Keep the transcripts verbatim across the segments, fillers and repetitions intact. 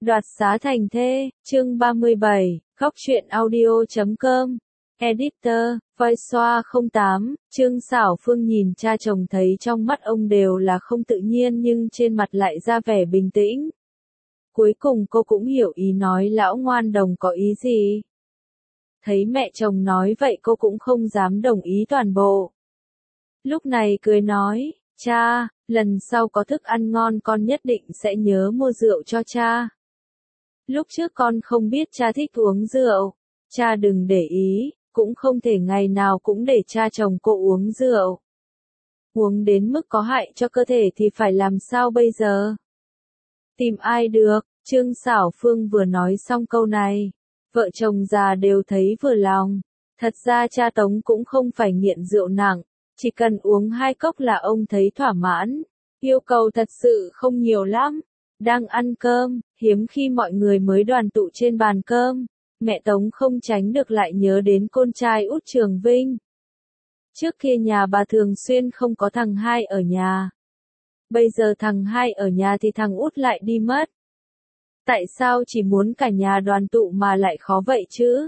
Đoạt xá thành thê, chương ba mươi bảy, khóc chuyện audio chấm com, Editor, Voiceoa không tám, Trương Xảo Phương nhìn cha chồng thấy trong mắt ông đều là không tự nhiên nhưng trên mặt lại ra vẻ bình tĩnh. Cuối cùng cô cũng hiểu ý nói lão ngoan đồng có ý gì. Thấy mẹ chồng nói vậy cô cũng không dám đồng ý toàn bộ. Lúc này cười nói, cha, lần sau có thức ăn ngon con nhất định sẽ nhớ mua rượu cho cha. Lúc trước con không biết cha thích uống rượu, cha đừng để ý, cũng không thể ngày nào cũng để cha chồng cô uống rượu. Uống đến mức có hại cho cơ thể thì phải làm sao bây giờ? Tìm ai được, Trương Xảo Phương vừa nói xong câu này, vợ chồng già đều thấy vừa lòng. Thật ra cha Tống cũng không phải nghiện rượu nặng, chỉ cần uống hai cốc là ông thấy thỏa mãn, yêu cầu thật sự không nhiều lắm. Đang ăn cơm, hiếm khi mọi người mới đoàn tụ trên bàn cơm, mẹ Tống không tránh được lại nhớ đến con trai út Trường Vinh. Trước kia nhà bà thường xuyên không có thằng hai ở nhà. Bây giờ thằng hai ở nhà thì thằng út lại đi mất. Tại sao chỉ muốn cả nhà đoàn tụ mà lại khó vậy chứ?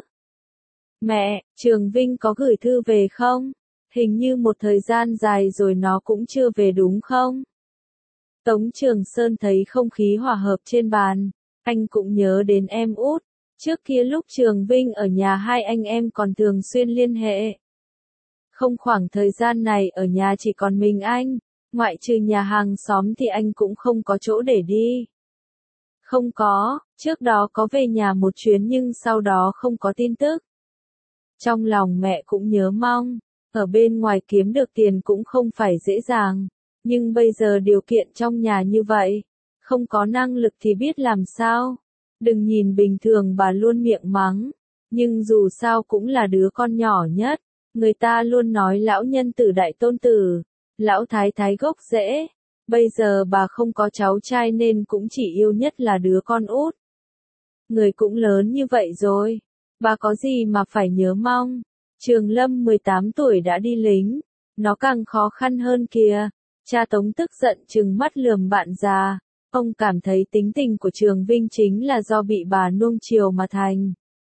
Mẹ, Trường Vinh có gửi thư về không? Hình như một thời gian dài rồi nó cũng chưa về đúng không? Tống Trường Sơn thấy không khí hòa hợp trên bàn, anh cũng nhớ đến em út. Trước kia lúc Trường Vinh ở nhà hai anh em còn thường xuyên liên hệ. Không khoảng thời gian này ở nhà chỉ còn mình anh, ngoại trừ nhà hàng xóm thì anh cũng không có chỗ để đi. Không có, trước đó có về nhà một chuyến nhưng sau đó không có tin tức. Trong lòng mẹ cũng nhớ mong, ở bên ngoài kiếm được tiền cũng không phải dễ dàng. Nhưng bây giờ điều kiện trong nhà như vậy, không có năng lực thì biết làm sao. Đừng nhìn bình thường bà luôn miệng mắng, nhưng dù sao cũng là đứa con nhỏ nhất. Người ta luôn nói lão nhân tử đại tôn tử, lão thái thái gốc rễ. Bây giờ bà không có cháu trai nên cũng chỉ yêu nhất là đứa con út. Người cũng lớn như vậy rồi, bà có gì mà phải nhớ mong. Trường Lâm mười tám tuổi đã đi lính, nó càng khó khăn hơn kìa. Cha Tống tức giận trừng mắt lườm bạn già, ông cảm thấy tính tình của Trường Vinh chính là do bị bà nuông chiều mà thành.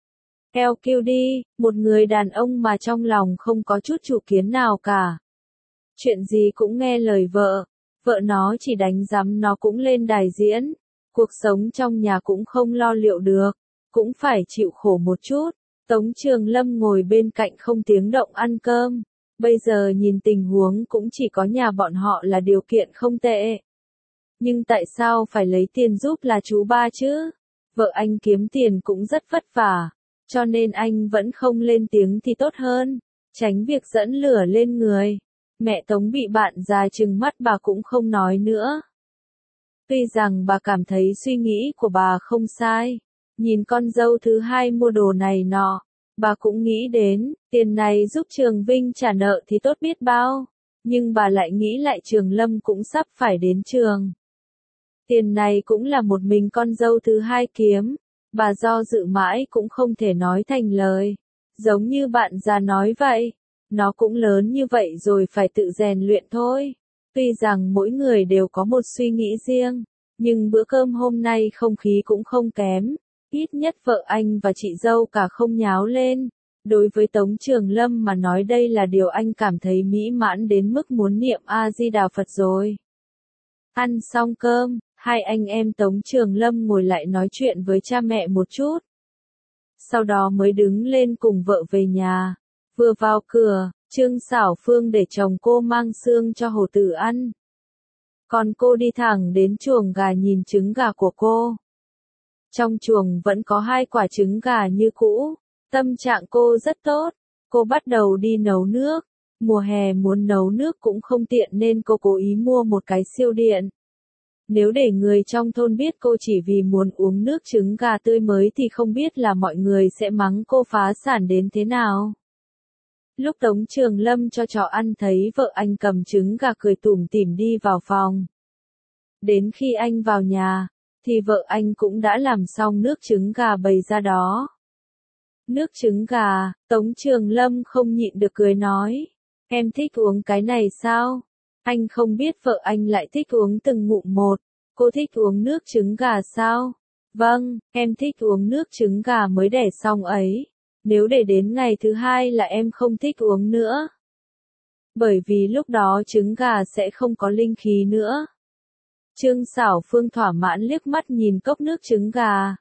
Eo kêu đi, một người đàn ông mà trong lòng không có chút chủ kiến nào cả. Chuyện gì cũng nghe lời vợ, vợ nó chỉ đánh giám nó cũng lên đài diễn, cuộc sống trong nhà cũng không lo liệu được, cũng phải chịu khổ một chút. Tống Trường Lâm ngồi bên cạnh không tiếng động ăn cơm. Bây giờ nhìn tình huống cũng chỉ có nhà bọn họ là điều kiện không tệ. Nhưng tại sao phải lấy tiền giúp là chú ba chứ? Vợ anh kiếm tiền cũng rất vất vả, cho nên anh vẫn không lên tiếng thì tốt hơn, tránh việc dẫn lửa lên người. Mẹ Tống bị bạn già trừng mắt bà cũng không nói nữa. Tuy rằng bà cảm thấy suy nghĩ của bà không sai, nhìn con dâu thứ hai mua đồ này nọ. Bà cũng nghĩ đến, tiền này giúp Trường Vinh trả nợ thì tốt biết bao, nhưng bà lại nghĩ lại Trường Lâm cũng sắp phải đến trường. Tiền này cũng là một mình con dâu thứ hai kiếm, bà do dự mãi cũng không thể nói thành lời. Giống như bạn già nói vậy, nó cũng lớn như vậy rồi phải tự rèn luyện thôi. Tuy rằng mỗi người đều có một suy nghĩ riêng, nhưng bữa cơm hôm nay không khí cũng không kém. Ít nhất vợ anh và chị dâu cả không nháo lên. Đối với Tống Trường Lâm mà nói đây là điều anh cảm thấy mỹ mãn đến mức muốn niệm A-di-đà Phật rồi. Ăn xong cơm, hai anh em Tống Trường Lâm ngồi lại nói chuyện với cha mẹ một chút. Sau đó mới đứng lên cùng vợ về nhà. Vừa vào cửa, Trương Xảo Phương để chồng cô mang xương cho hổ tử ăn. Còn cô đi thẳng đến chuồng gà nhìn trứng gà của cô. Trong chuồng vẫn có hai quả trứng gà như cũ, tâm trạng cô rất tốt, cô bắt đầu đi nấu nước, mùa hè muốn nấu nước cũng không tiện nên cô cố ý mua một cái siêu điện. Nếu để người trong thôn biết cô chỉ vì muốn uống nước trứng gà tươi mới thì không biết là mọi người sẽ mắng cô phá sản đến thế nào. Lúc Tống Trường Lâm cho chó ăn thấy vợ anh cầm trứng gà cười tủm tỉm đi vào phòng. Đến khi anh vào nhà, thì vợ anh cũng đã làm xong nước trứng gà bày ra đó. Nước trứng gà, Tống Trường Lâm không nhịn được cười nói, em thích uống cái này sao? Anh không biết vợ anh lại thích uống từng ngụm một, cô thích uống nước trứng gà sao? Vâng, em thích uống nước trứng gà mới đẻ xong ấy. Nếu để đến ngày thứ hai là em không thích uống nữa. Bởi vì lúc đó trứng gà sẽ không có linh khí nữa. Trương Sảo Phương thỏa mãn liếc mắt nhìn cốc nước trứng gà.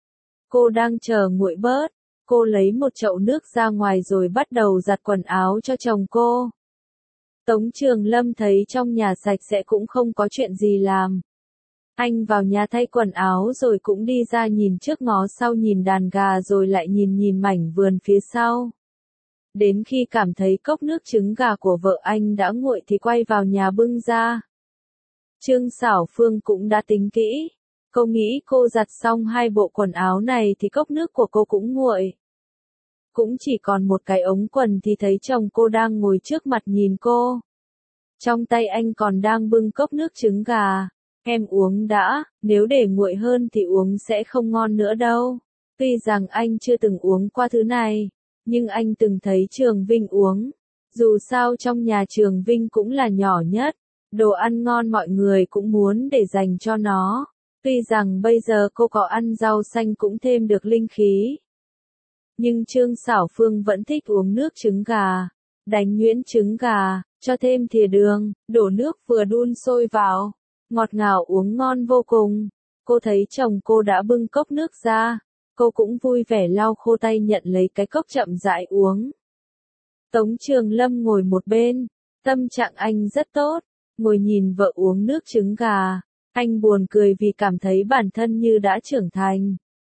Cô đang chờ nguội bớt. Cô lấy một chậu nước ra ngoài rồi bắt đầu giặt quần áo cho chồng cô. Tống Trường Lâm thấy trong nhà sạch sẽ cũng không có chuyện gì làm. Anh vào nhà thay quần áo rồi cũng đi ra nhìn trước ngó sau nhìn đàn gà rồi lại nhìn nhìn mảnh vườn phía sau. Đến khi cảm thấy cốc nước trứng gà của vợ anh đã nguội thì quay vào nhà bưng ra. Trương Sảo Phương cũng đã tính kỹ. Cô nghĩ cô giặt xong hai bộ quần áo này thì cốc nước của cô cũng nguội. Cũng chỉ còn một cái ống quần thì thấy chồng cô đang ngồi trước mặt nhìn cô. Trong tay anh còn đang bưng cốc nước trứng gà. Em uống đã, nếu để nguội hơn thì uống sẽ không ngon nữa đâu. Tuy rằng anh chưa từng uống qua thứ này, nhưng anh từng thấy Trường Vinh uống. Dù sao trong nhà Trường Vinh cũng là nhỏ nhất, đồ ăn ngon mọi người cũng muốn để dành cho nó. Tuy rằng bây giờ cô có ăn rau xanh cũng thêm được linh khí. Nhưng Trương Sảo Phương vẫn thích uống nước trứng gà. Đánh nhuyễn trứng gà, cho thêm thìa đường, đổ nước vừa đun sôi vào. Ngọt ngào uống ngon vô cùng. Cô thấy chồng cô đã bưng cốc nước ra. Cô cũng vui vẻ lau khô tay nhận lấy cái cốc chậm rãi uống. Tống Trường Lâm ngồi một bên. Tâm trạng anh rất tốt. Ngồi nhìn vợ uống nước trứng gà. Anh buồn cười vì cảm thấy bản thân như đã trưởng thành.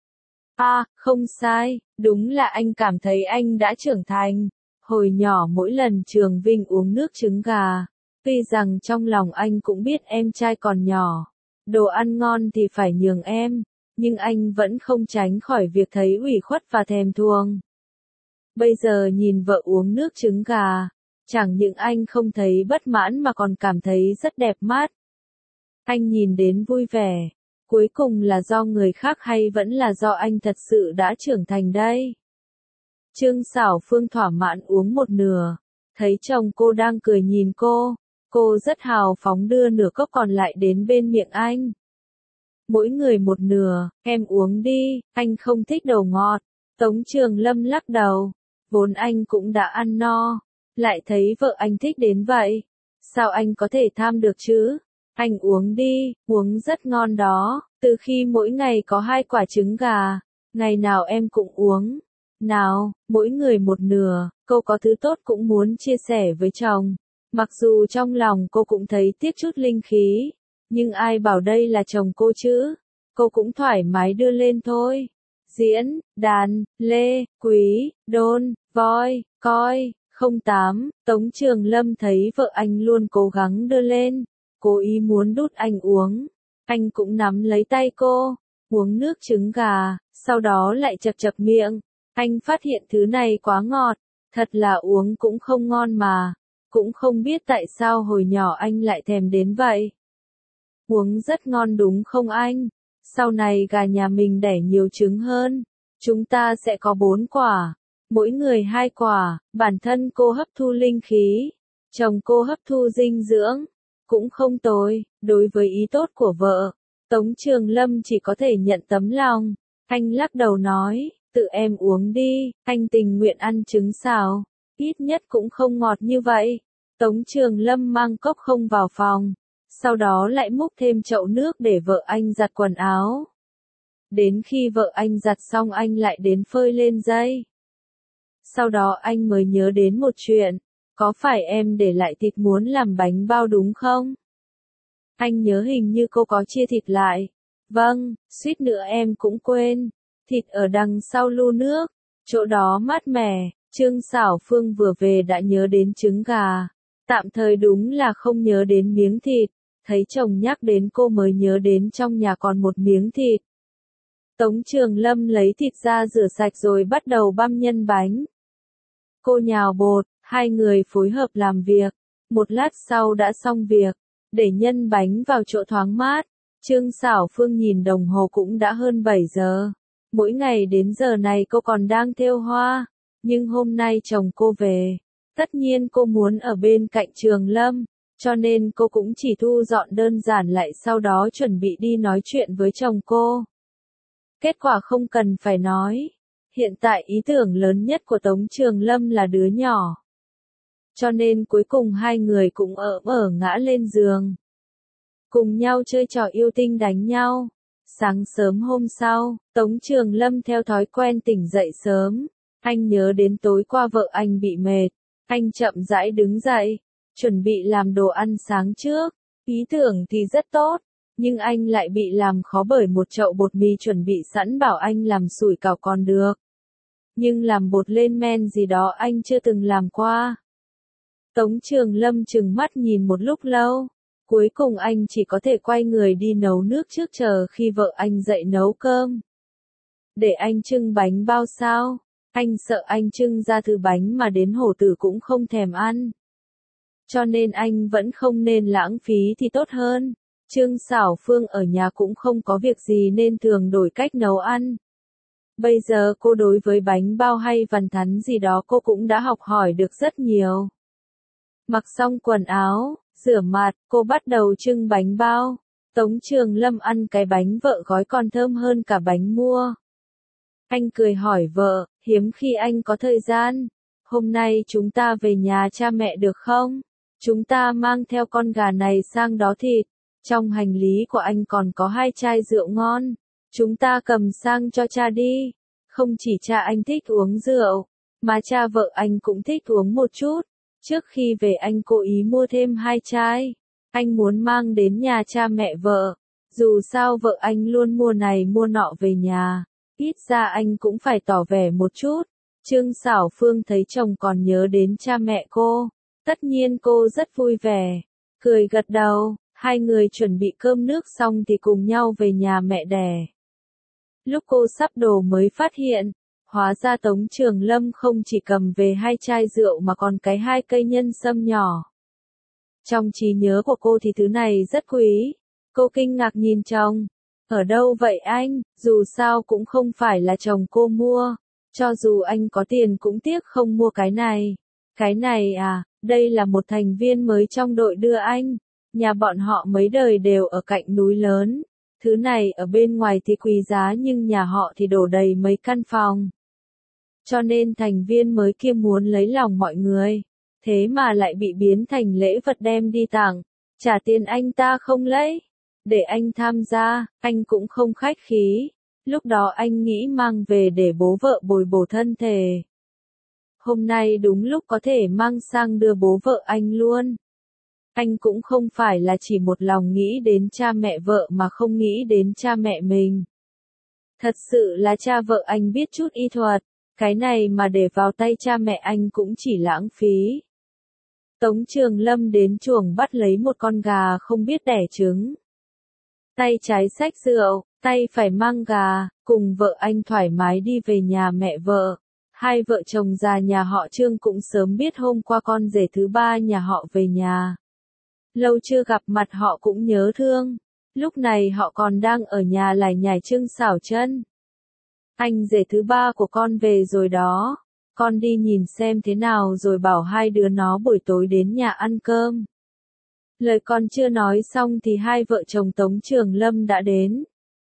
À, không sai, đúng là anh cảm thấy anh đã trưởng thành. Hồi nhỏ mỗi lần Trường Vinh uống nước trứng gà, tuy rằng trong lòng anh cũng biết em trai còn nhỏ, đồ ăn ngon thì phải nhường em, nhưng anh vẫn không tránh khỏi việc thấy ủy khuất và thèm thuồng. Bây giờ nhìn vợ uống nước trứng gà, chẳng những anh không thấy bất mãn mà còn cảm thấy rất đẹp mắt. Anh nhìn đến vui vẻ, cuối cùng là do người khác hay vẫn là do anh thật sự đã trưởng thành đây? Trương Sảo Phương thỏa mãn uống một nửa, thấy chồng cô đang cười nhìn cô, cô rất hào phóng đưa nửa cốc còn lại đến bên miệng anh. Mỗi người một nửa, em uống đi, anh không thích đồ ngọt. Tống Trường Lâm lắc đầu, vốn anh cũng đã ăn no, lại thấy vợ anh thích đến vậy. Sao anh có thể tham được chứ? Anh uống đi, uống rất ngon đó, từ khi mỗi ngày có hai quả trứng gà, ngày nào em cũng uống. Nào, mỗi người một nửa, cô có thứ tốt cũng muốn chia sẻ với chồng. Mặc dù trong lòng cô cũng thấy tiếc chút linh khí, nhưng ai bảo đây là chồng cô chứ? Cô cũng thoải mái đưa lên thôi. Diễn, đàn, lê, quý, đôn, voi, coi, không tám, Tống Trường Lâm thấy vợ anh luôn cố gắng đưa lên, cố ý muốn đút anh uống. Anh cũng nắm lấy tay cô, uống nước trứng gà, sau đó lại chậc chậc miệng. Anh phát hiện thứ này quá ngọt, thật là uống cũng không ngon mà, cũng không biết tại sao hồi nhỏ anh lại thèm đến vậy. Uống rất ngon đúng không anh? Sau này gà nhà mình đẻ nhiều trứng hơn, chúng ta sẽ có bốn quả, mỗi người hai quả, bản thân cô hấp thu linh khí, chồng cô hấp thu dinh dưỡng, cũng không tồi, đối với ý tốt của vợ. Tống Trường Lâm chỉ có thể nhận tấm lòng, anh lắc đầu nói. Tự em uống đi, anh tình nguyện ăn trứng xào, ít nhất cũng không ngọt như vậy. Tống Trường Lâm mang cốc không vào phòng, sau đó lại múc thêm chậu nước để vợ anh giặt quần áo. Đến khi vợ anh giặt xong anh lại đến phơi lên dây. Sau đó anh mới nhớ đến một chuyện, có phải em để lại thịt muốn làm bánh bao đúng không? Anh nhớ hình như cô có chia thịt lại. Vâng, suýt nữa em cũng quên. Thịt ở đằng sau lu nước, chỗ đó mát mẻ. Trương Sảo Phương vừa về đã nhớ đến trứng gà, tạm thời đúng là không nhớ đến miếng thịt, thấy chồng nhắc đến cô mới nhớ đến trong nhà còn một miếng thịt. Tống Trường Lâm lấy thịt ra rửa sạch rồi bắt đầu băm nhân bánh. Cô nhào bột, hai người phối hợp làm việc, một lát sau đã xong việc, để nhân bánh vào chỗ thoáng mát. Trương Sảo Phương nhìn đồng hồ cũng đã hơn bảy giờ. Mỗi ngày đến giờ này cô còn đang thêu hoa, nhưng hôm nay chồng cô về, tất nhiên cô muốn ở bên cạnh Trường Lâm, cho nên cô cũng chỉ thu dọn đơn giản lại sau đó chuẩn bị đi nói chuyện với chồng cô. Kết quả không cần phải nói. Hiện tại ý tưởng lớn nhất của Tống Trường Lâm là đứa nhỏ. Cho nên cuối cùng hai người cũng ỡm ở ngã lên giường. Cùng nhau chơi trò yêu tinh đánh nhau. Sáng sớm hôm sau, Tống Trường Lâm theo thói quen tỉnh dậy sớm. Anh nhớ đến tối qua vợ anh bị mệt. Anh chậm rãi đứng dậy, chuẩn bị làm đồ ăn sáng trước. Ý tưởng thì rất tốt, nhưng anh lại bị làm khó bởi một chậu bột mì chuẩn bị sẵn bảo anh làm sủi cảo còn được. Nhưng làm bột lên men gì đó anh chưa từng làm qua. Tống Trường Lâm trừng mắt nhìn một lúc lâu. Cuối cùng anh chỉ có thể quay người đi nấu nước trước chờ khi vợ anh dậy nấu cơm. Để anh trưng bánh bao sao? Anh sợ anh trưng ra thứ bánh mà đến hổ tử cũng không thèm ăn. Cho nên anh vẫn không nên lãng phí thì tốt hơn. Trương Xảo Phương ở nhà cũng không có việc gì nên thường đổi cách nấu ăn. Bây giờ cô đối với bánh bao hay vằn thắn gì đó cô cũng đã học hỏi được rất nhiều. Mặc xong quần áo, rửa mặt, cô bắt đầu trưng bánh bao. Tống Trường Lâm ăn cái bánh vợ gói còn thơm hơn cả bánh mua. Anh cười hỏi vợ, hiếm khi anh có thời gian. Hôm nay chúng ta về nhà cha mẹ được không? Chúng ta mang theo con gà này sang đó thịt. Trong hành lý của anh còn có hai chai rượu ngon. Chúng ta cầm sang cho cha đi. Không chỉ cha anh thích uống rượu, mà cha vợ anh cũng thích uống một chút. Trước khi về anh cố ý mua thêm hai chai. Anh muốn mang đến nhà cha mẹ vợ. Dù sao vợ anh luôn mua này mua nọ về nhà. Ít ra anh cũng phải tỏ vẻ một chút. Trương Xảo Phương thấy chồng còn nhớ đến cha mẹ cô. Tất nhiên cô rất vui vẻ. Cười gật đầu, hai người chuẩn bị cơm nước xong thì cùng nhau về nhà mẹ đẻ. Lúc cô sắp đổ mới phát hiện, hóa ra Tống Trường Lâm không chỉ cầm về hai chai rượu mà còn cái hai cây nhân sâm nhỏ. Trong trí nhớ của cô thì thứ này rất quý. Cô kinh ngạc nhìn chồng. Ở đâu vậy anh? Dù sao cũng không phải là chồng cô mua. Cho dù anh có tiền cũng tiếc không mua cái này. Cái này à, đây là một thành viên mới trong đội đưa anh. Nhà bọn họ mấy đời đều ở cạnh núi lớn. Thứ này ở bên ngoài thì quý giá nhưng nhà họ thì đổ đầy mấy căn phòng. Cho nên thành viên mới kia muốn lấy lòng mọi người. Thế mà lại bị biến thành lễ vật đem đi tặng. Trả tiền anh ta không lấy. Để anh tham gia, anh cũng không khách khí. Lúc đó anh nghĩ mang về để bố vợ bồi bổ thân thể. Hôm nay đúng lúc có thể mang sang đưa bố vợ anh luôn. Anh cũng không phải là chỉ một lòng nghĩ đến cha mẹ vợ mà không nghĩ đến cha mẹ mình. Thật sự là cha vợ anh biết chút y thuật, cái này mà để vào tay cha mẹ anh cũng chỉ lãng phí. Tống Trường Lâm đến chuồng bắt lấy một con gà không biết đẻ trứng. Tay trái xách rượu, tay phải mang gà, cùng vợ anh thoải mái đi về nhà mẹ vợ. Hai vợ chồng già nhà họ Trương cũng sớm biết hôm qua con rể thứ ba nhà họ về nhà. Lâu chưa gặp mặt họ cũng nhớ thương. Lúc này họ còn đang ở nhà lải nhải Trương xảo chân. Anh rể thứ ba của con về rồi đó. Con đi nhìn xem thế nào rồi bảo hai đứa nó buổi tối đến nhà ăn cơm. Lời con chưa nói xong thì hai vợ chồng Tống Trường Lâm đã đến.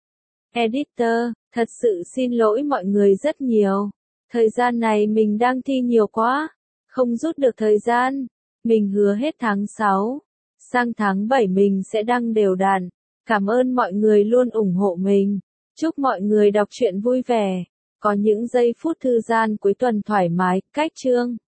Editor, thật sự xin lỗi mọi người rất nhiều. Thời gian này mình đang thi nhiều quá. Không rút được thời gian. Mình hứa hết tháng sáu. Sang tháng bảy mình sẽ đăng đều đặn. Cảm ơn mọi người luôn ủng hộ mình. Chúc mọi người đọc truyện vui vẻ. Có những giây phút thư giãn cuối tuần thoải mái, cách chương.